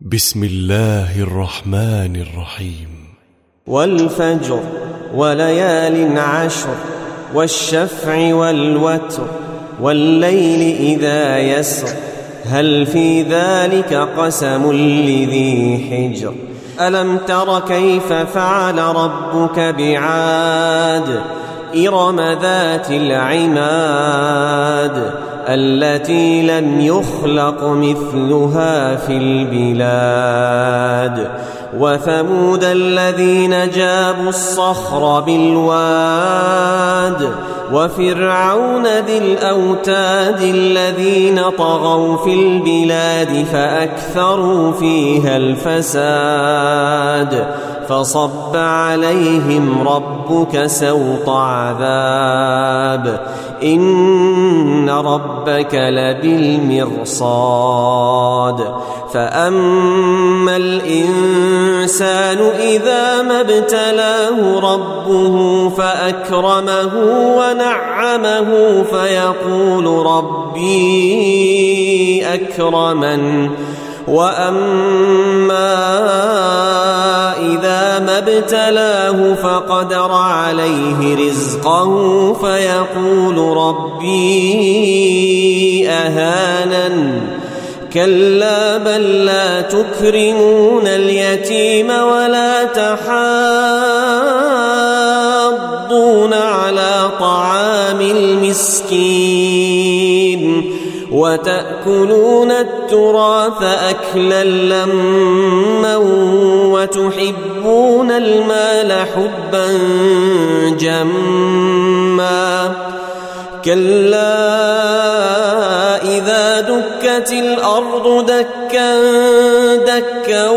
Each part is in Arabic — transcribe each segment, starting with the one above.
بسم الله الرحمن الرحيم. والفجر وليال عشر والشفع والوتر والليل إذا يسر هل في ذلك قسم لذي حجر ألم تر كيف فعل ربك بعاد إرم ذات العماد التي لم يخلق مثلها في البلاد وثمود الذين جابوا الصخر بالواد وفرعون ذي الأوتاد الذين طغوا في البلاد فأكثروا فيها الفساد فصب عليهم ربك سوط عذاب إن ربك لبالمرصاد فأما الإنسان إذا ما ابتلاه ربه فأكرمه ونعمه فيقول ربي أكرمن وأما إذا ما ابتلاه فقدر عليه رزقه فيقول ربي أهانن كلا بل لا تكرمون اليتيم ولا تحاضون على طعام المسكين وتأكلون التراث أكلا لما وتحبون المال حبا جما كلا إذا دكت الأرض دكا دكا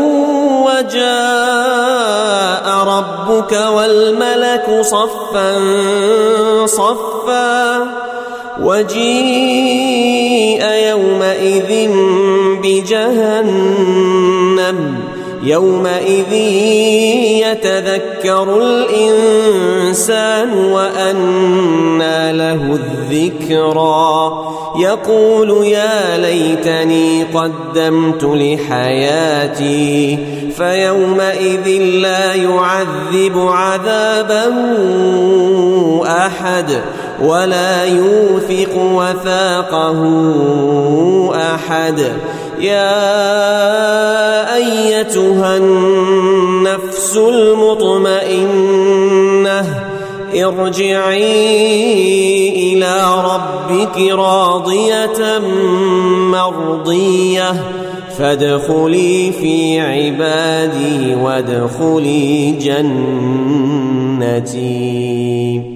وجاء ربك والملك صفا صفا وجيء يومئذ بجهنم يومئذ يتذكر الإنسان وأنى له الذكرى يقول يا ليتني قدمت لحياتي فيومئذ لا يعذب عذابه أحد ولا يوثق وثاقه أحد يا أيتها النفس المطمئنة ارجعي إلى ربك راضية مرضية فادخلي في عبادي وادخلي جنتي.